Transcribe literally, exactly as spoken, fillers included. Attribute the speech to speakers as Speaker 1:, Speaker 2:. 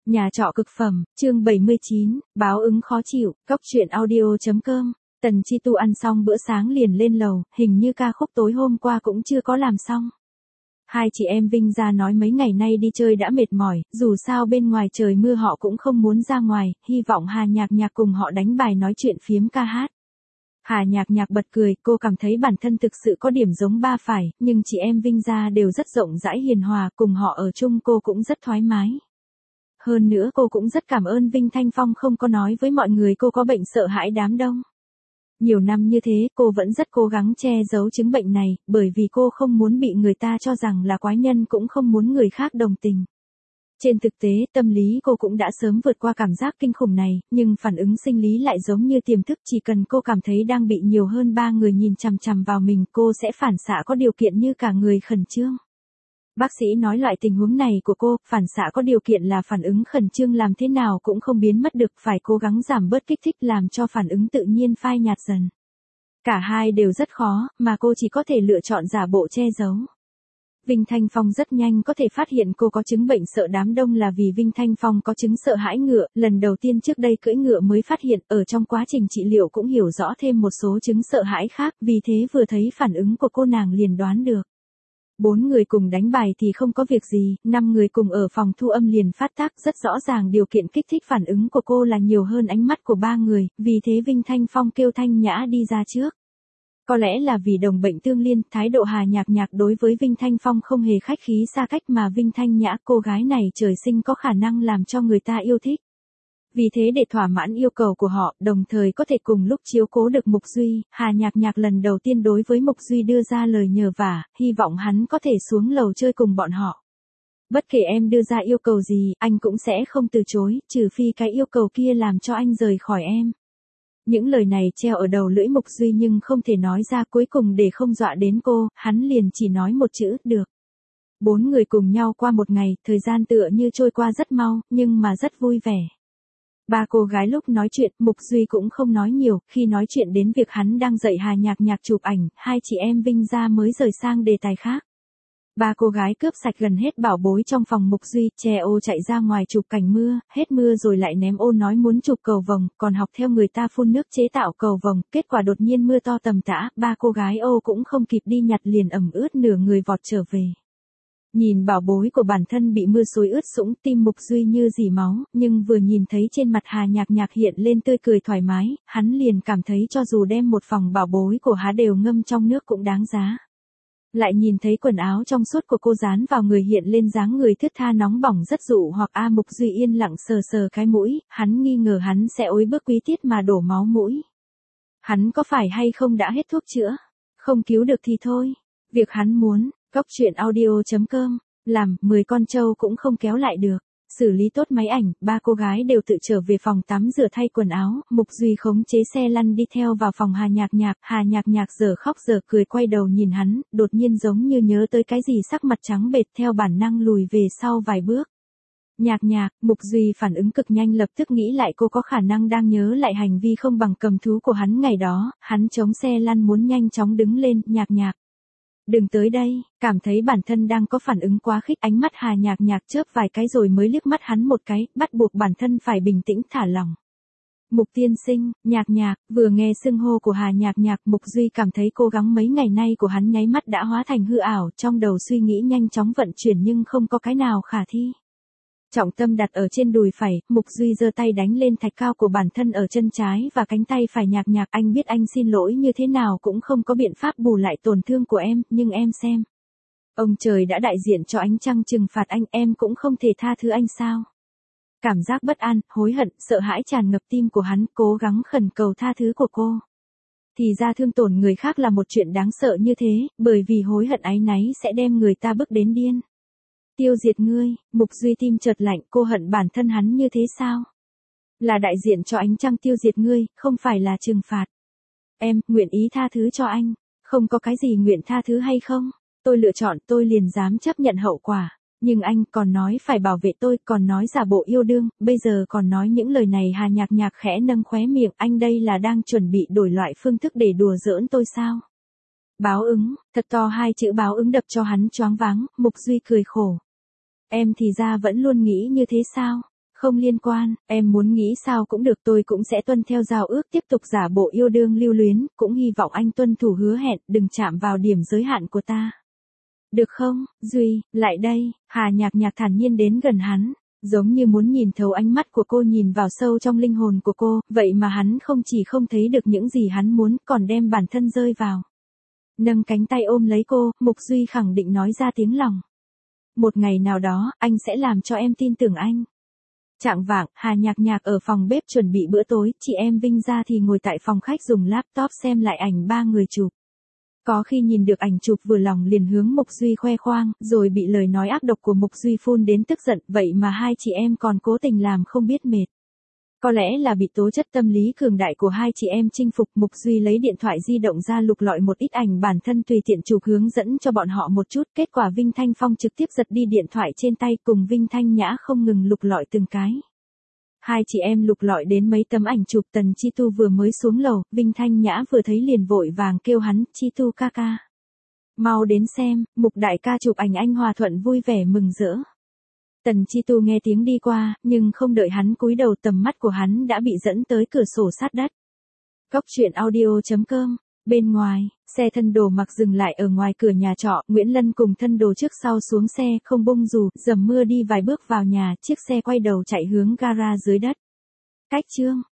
Speaker 1: Nhà trọ cực phẩm, chương bảy mươi chín, báo ứng khó chịu, cóc truyện audio.com. Tần Chi Tu ăn xong bữa sáng liền lên lầu, hình như ca khúc tối hôm qua cũng chưa có làm xong. Hai chị em Vinh ra nói mấy ngày nay đi chơi đã mệt mỏi, dù sao bên ngoài trời mưa họ cũng không muốn ra ngoài, hy vọng Hà Nhạc Nhạc cùng họ đánh bài nói chuyện phiếm ca hát. Hà Nhạc Nhạc bật cười, cô cảm thấy bản thân thực sự có điểm giống ba phải, nhưng chị em Vinh ra đều rất rộng rãi hiền hòa, cùng họ ở chung cô cũng rất thoải mái. Hơn nữa cô cũng rất cảm ơn Vinh Thanh Phong không có nói với mọi người cô có bệnh sợ hãi đám đông. Nhiều năm như thế cô vẫn rất cố gắng che giấu chứng bệnh này, bởi vì cô không muốn bị người ta cho rằng là quái nhân, cũng không muốn người khác đồng tình. Trên thực tế, tâm lý cô cũng đã sớm vượt qua cảm giác kinh khủng này, nhưng phản ứng sinh lý lại giống như tiềm thức, chỉ cần cô cảm thấy đang bị nhiều hơn ba người nhìn chằm chằm vào mình, cô sẽ phản xạ có điều kiện như cả người khẩn trương. Bác sĩ nói loại tình huống này của cô, phản xạ có điều kiện là phản ứng khẩn trương làm thế nào cũng không biến mất được, phải cố gắng giảm bớt kích thích làm cho phản ứng tự nhiên phai nhạt dần. Cả hai đều rất khó, mà cô chỉ có thể lựa chọn giả bộ che giấu. Vinh Thanh Phong rất nhanh có thể phát hiện cô có chứng bệnh sợ đám đông là vì Vinh Thanh Phong có chứng sợ hãi ngựa, lần đầu tiên trước đây cưỡi ngựa mới phát hiện, ở trong quá trình trị liệu cũng hiểu rõ thêm một số chứng sợ hãi khác, vì thế vừa thấy phản ứng của cô nàng liền đoán được. Bốn người cùng đánh bài thì không có việc gì, năm người cùng ở phòng thu âm liền phát tác, rất rõ ràng điều kiện kích thích phản ứng của cô là nhiều hơn ánh mắt của ba người, vì thế Vinh Thanh Phong kêu Thanh Nhã đi ra trước. Có lẽ là vì đồng bệnh tương liên, thái độ Hà Nhạc Nhạc đối với Vinh Thanh Phong không hề khách khí xa cách, mà Vinh Thanh Nhã, cô gái này trời sinh có khả năng làm cho người ta yêu thích. Vì thế để thỏa mãn yêu cầu của họ, đồng thời có thể cùng lúc chiếu cố được Mục Duy, Hà Nhạc Nhạc lần đầu tiên đối với Mục Duy đưa ra lời nhờ vả, hy vọng hắn có thể xuống lầu chơi cùng bọn họ. Bất kể em đưa ra yêu cầu gì, anh cũng sẽ không từ chối, trừ phi cái yêu cầu kia làm cho anh rời khỏi em. Những lời này treo ở đầu lưỡi Mục Duy nhưng không thể nói ra, cuối cùng để không dọa đến cô, hắn liền chỉ nói một chữ, được. Bốn người cùng nhau qua một ngày, thời gian tựa như trôi qua rất mau, nhưng mà rất vui vẻ. Ba cô gái lúc nói chuyện, Mục Duy cũng không nói nhiều, khi nói chuyện đến việc hắn đang dạy Hà Nhạc Nhạc chụp ảnh, hai chị em Vinh ra mới rời sang đề tài khác. Ba cô gái cướp sạch gần hết bảo bối trong phòng Mục Duy, che ô chạy ra ngoài chụp cảnh mưa, hết mưa rồi lại ném ô nói muốn chụp cầu vồng, còn học theo người ta phun nước chế tạo cầu vồng, kết quả đột nhiên mưa to tầm tã, ba cô gái ô cũng không kịp đi nhặt liền ẩm ướt nửa người vọt trở về. Nhìn bảo bối của bản thân bị mưa xối ướt sũng, tim Mục Duy như dỉ máu, nhưng vừa nhìn thấy trên mặt Hà Nhạc Nhạc hiện lên tươi cười thoải mái, hắn liền cảm thấy cho dù đem một phòng bảo bối của hắn đều ngâm trong nước cũng đáng giá. Lại nhìn thấy quần áo trong suốt của cô dán vào người hiện lên dáng người thướt tha nóng bỏng rất dụ hoặc a Mục Duy yên lặng sờ sờ cái mũi, hắn nghi ngờ hắn sẽ ối bước quý tiết mà đổ máu mũi. Hắn có phải hay không đã hết thuốc chữa? Không cứu được thì thôi. Việc hắn muốn, cóc truyện audio.com, làm, mười con trâu cũng không kéo lại được. Xử lý tốt máy ảnh, ba cô gái đều tự trở về phòng tắm rửa thay quần áo, Mục Duy khống chế xe lăn đi theo vào phòng Hà Nhạc Nhạc, Hà Nhạc Nhạc giờ khóc giờ cười quay đầu nhìn hắn, đột nhiên giống như nhớ tới cái gì sắc mặt trắng bệch theo bản năng lùi về sau vài bước. Nhạc Nhạc, Mục Duy phản ứng cực nhanh lập tức nghĩ lại cô có khả năng đang nhớ lại hành vi không bằng cầm thú của hắn ngày đó, hắn chống xe lăn muốn nhanh chóng đứng lên, Nhạc Nhạc. Đừng tới đây, cảm thấy bản thân đang có phản ứng quá khích, ánh mắt Hà Nhạc Nhạc chớp vài cái rồi mới liếc mắt hắn một cái, bắt buộc bản thân phải bình tĩnh thả lỏng. Mục tiên sinh, Nhạc Nhạc, vừa nghe xưng hô của Hà Nhạc Nhạc, Mục Duy cảm thấy cố gắng mấy ngày nay của hắn nháy mắt đã hóa thành hư ảo, trong đầu suy nghĩ nhanh chóng vận chuyển nhưng không có cái nào khả thi. Trọng tâm đặt ở trên đùi phải, Mục Duy giơ tay đánh lên thạch cao của bản thân ở chân trái và cánh tay phải. Nhạc Nhạc, anh biết anh xin lỗi như thế nào cũng không có biện pháp bù lại tổn thương của em, nhưng em xem. Ông trời đã đại diện cho ánh trăng trừng phạt anh, em cũng không thể tha thứ anh sao? Cảm giác bất an, hối hận, sợ hãi tràn ngập tim của hắn, cố gắng khẩn cầu tha thứ của cô. Thì ra thương tổn người khác là một chuyện đáng sợ như thế, bởi vì hối hận áy náy sẽ đem người ta bước đến điên. Tiêu diệt ngươi, Mục Duy tim chợt lạnh, cô hận bản thân hắn như thế sao? Là đại diện cho ánh trăng tiêu diệt ngươi, không phải là trừng phạt. Em, nguyện ý tha thứ cho anh, không có cái gì nguyện tha thứ hay không? Tôi lựa chọn, tôi liền dám chấp nhận hậu quả. Nhưng anh còn nói phải bảo vệ tôi, còn nói giả bộ yêu đương, bây giờ còn nói những lời này. Hà Nhạc Nhạc khẽ nâng khóe miệng, anh đây là đang chuẩn bị đổi loại phương thức để đùa giỡn tôi sao? Báo ứng, thật to hai chữ báo ứng đập cho hắn choáng váng, Mục Duy cười khổ. Em thì ra vẫn luôn nghĩ như thế sao? Không liên quan, em muốn nghĩ sao cũng được, tôi cũng sẽ tuân theo giao ước tiếp tục giả bộ yêu đương lưu luyến, cũng hy vọng anh tuân thủ hứa hẹn, đừng chạm vào điểm giới hạn của ta. Được không, Duy, lại đây, Hà Nhạc Nhạc thản nhiên đến gần hắn, giống như muốn nhìn thấu ánh mắt của cô, nhìn vào sâu trong linh hồn của cô, vậy mà hắn không chỉ không thấy được những gì hắn muốn, còn đem bản thân rơi vào. Nâng cánh tay ôm lấy cô, Mục Duy khẳng định nói ra tiếng lòng. Một ngày nào đó, anh sẽ làm cho em tin tưởng anh. Chạng vạng, Hà Nhạc Nhạc ở phòng bếp chuẩn bị bữa tối, chị em Vinh ra thì ngồi tại phòng khách dùng laptop xem lại ảnh ba người chụp. Có khi nhìn được ảnh chụp vừa lòng liền hướng Mục Duy khoe khoang, rồi bị lời nói ác độc của Mục Duy phun đến tức giận, vậy mà hai chị em còn cố tình làm không biết mệt. Có lẽ là bị tố chất tâm lý cường đại của hai chị em chinh phục, Mục Duy lấy điện thoại di động ra lục lọi một ít ảnh bản thân tùy tiện chụp hướng dẫn cho bọn họ một chút, kết quả Vinh Thanh Phong trực tiếp giật đi điện thoại trên tay, cùng Vinh Thanh Nhã không ngừng lục lọi từng cái. Hai chị em lục lọi đến mấy tấm ảnh chụp, Tần Chi Tu vừa mới xuống lầu, Vinh Thanh Nhã vừa thấy liền vội vàng kêu hắn, Chi Tu ca ca. Mau đến xem, Mục đại ca chụp ảnh anh hòa thuận vui vẻ mừng rỡ. Tần Chi Tu nghe tiếng đi qua, nhưng không đợi hắn cúi đầu, tầm mắt của hắn đã bị dẫn tới cửa sổ sát đất. Cốc truyện audio chấm com. Bên ngoài, xe thân đồ mặc dừng lại ở ngoài cửa nhà trọ, Nguyễn Lân cùng thân đồ trước sau xuống xe, không bông dù, dầm mưa đi vài bước vào nhà, chiếc xe quay đầu chạy hướng gara dưới đất. Cách chương